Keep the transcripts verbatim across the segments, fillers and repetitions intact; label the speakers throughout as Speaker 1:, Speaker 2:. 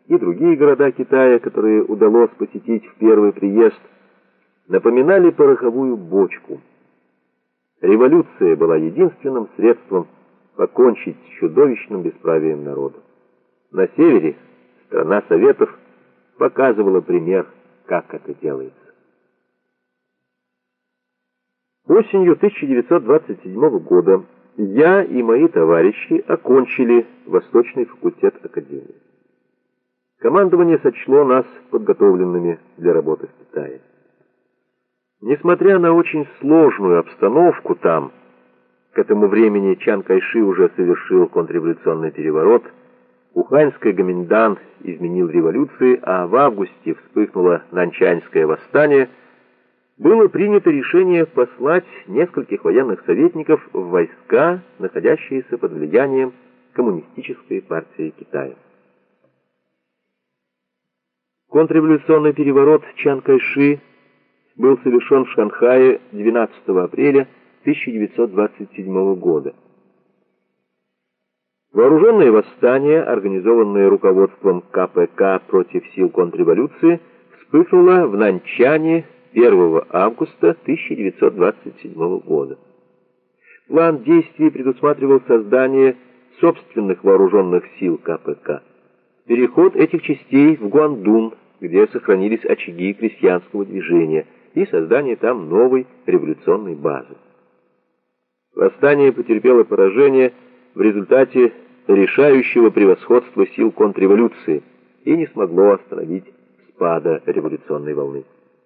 Speaker 1: и другие города Китая, которые удалось посетить в первый приезд, напоминали пороховую бочку. Революция была единственным средством покончить с чудовищным бесправием народа. На севере страна Советов показывала пример, как это делается. Осенью тысяча девятьсот двадцать седьмого года я и мои товарищи окончили Восточный факультет Академии. Командование сочло нас подготовленными для работы в Китае. Несмотря на очень сложную обстановку там, к этому времени Чан Кайши уже совершил контрреволюционный переворот, уханьский комендант изменил революции, а в августе вспыхнуло Наньчаньское восстание, было принято решение послать нескольких военных советников в войска, находящиеся под влиянием Коммунистической партии Китая. Контрреволюционный переворот Чан Кайши был совершен в Шанхае двенадцатого апреля тысяча девятьсот двадцать седьмого года. Вооруженное восстание, организованное руководством ка пэ ка против сил контрреволюции, вспыхнуло в Наньчане первого августа тысяча девятьсот двадцать седьмого года. План действий предусматривал создание собственных вооруженных сил ка пэ ка, переход этих частей в Гуандун, где сохранились очаги крестьянского движения, и создание там новой революционной базы. Восстание потерпело поражение в результате решающего превосходства сил контрреволюции и не смогло остановить спада революционной волны.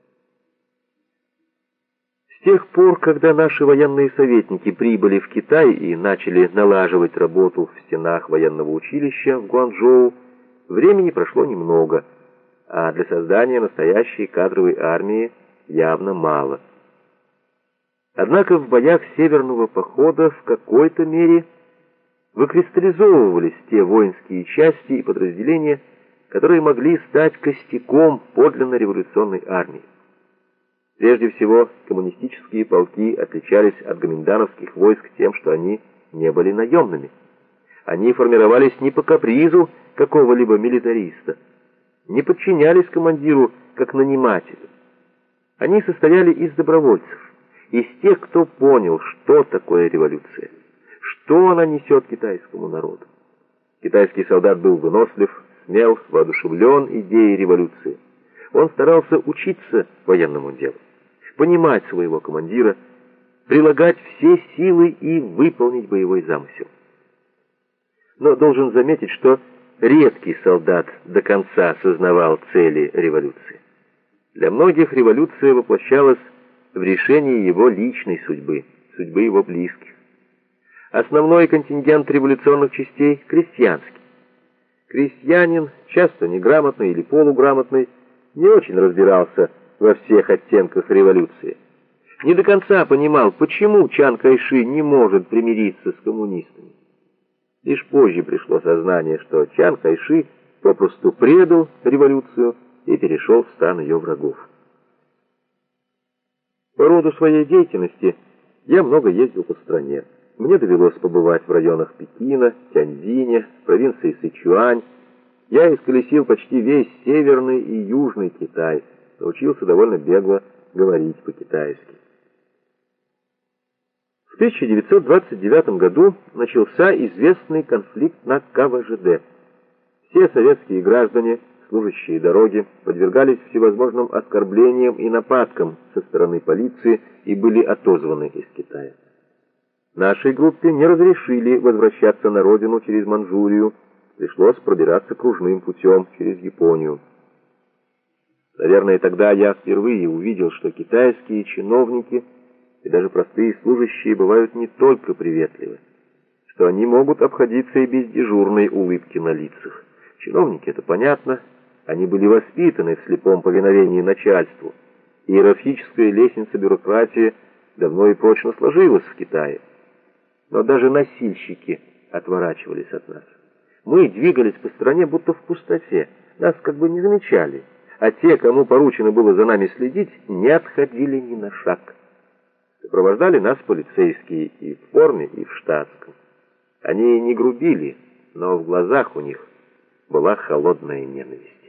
Speaker 1: С тех пор, когда наши военные советники прибыли в Китай и начали налаживать работу в стенах военного училища в Гуанчжоу, времени прошло немного, а для создания настоящей кадровой армии явно мало. Однако в боях Северного похода в какой-то мере выкристаллизовывались те воинские части и подразделения, которые могли стать костяком подлинно революционной армии. Прежде всего, коммунистические полки отличались от гоминдановских войск тем, что они не были наемными. Они формировались не по капризу какого-либо милитариста, не подчинялись командиру как нанимателю. Они состояли из добровольцев, из тех, кто понял, что такое революция, что она несет китайскому народу. Китайский солдат был вынослив, смел, воодушевлен идеей революции. Он старался учиться военному делу, понимать своего командира, прилагать все силы и выполнить боевой замысел. Но должен заметить, что редкий солдат до конца осознавал цели революции. Для многих революция воплощалась в решении его личной судьбы, судьбы его близких. Основной контингент революционных частей – крестьянский. Крестьянин, часто неграмотный или полуграмотный, не очень разбирался во всех оттенках революции. Не до конца понимал, почему Чан Кайши не может примириться с коммунистами. Лишь позже пришло сознание, что Чан Кайши попросту предал революцию и перешел в стан ее врагов. По роду своей деятельности я много ездил по стране. Мне довелось побывать в районах Пекина, Тяньцзиня, провинции Сычуань. Я исколесил почти весь северный и южный Китай, научился довольно бегло говорить по-китайски. В тысяча девятьсот двадцать девятом году начался известный конфликт на ка вэ жэ дэ. Все советские граждане, служащие дороги, подвергались всевозможным оскорблениям и нападкам со стороны полиции и были отозваны из Китая. Нашей группе не разрешили возвращаться на родину через Манчжурию, пришлось пробираться кружным путем через Японию. Наверное, тогда я впервые увидел, что китайские чиновники и даже простые служащие бывают не только приветливы, что они могут обходиться и без дежурной улыбки на лицах. Чиновники, это понятно, они были воспитаны в слепом повиновении начальству. Иерархическая лестница бюрократии давно и прочно сложилась в Китае. Но даже носильщики отворачивались от нас. Мы двигались по стране будто в пустоте, нас как бы не замечали, а те, кому поручено было за нами следить, не отходили ни на шаг. Сопровождали нас полицейские и в форме, и в штатском. Они не грубили, но в глазах у них была холодная ненависть.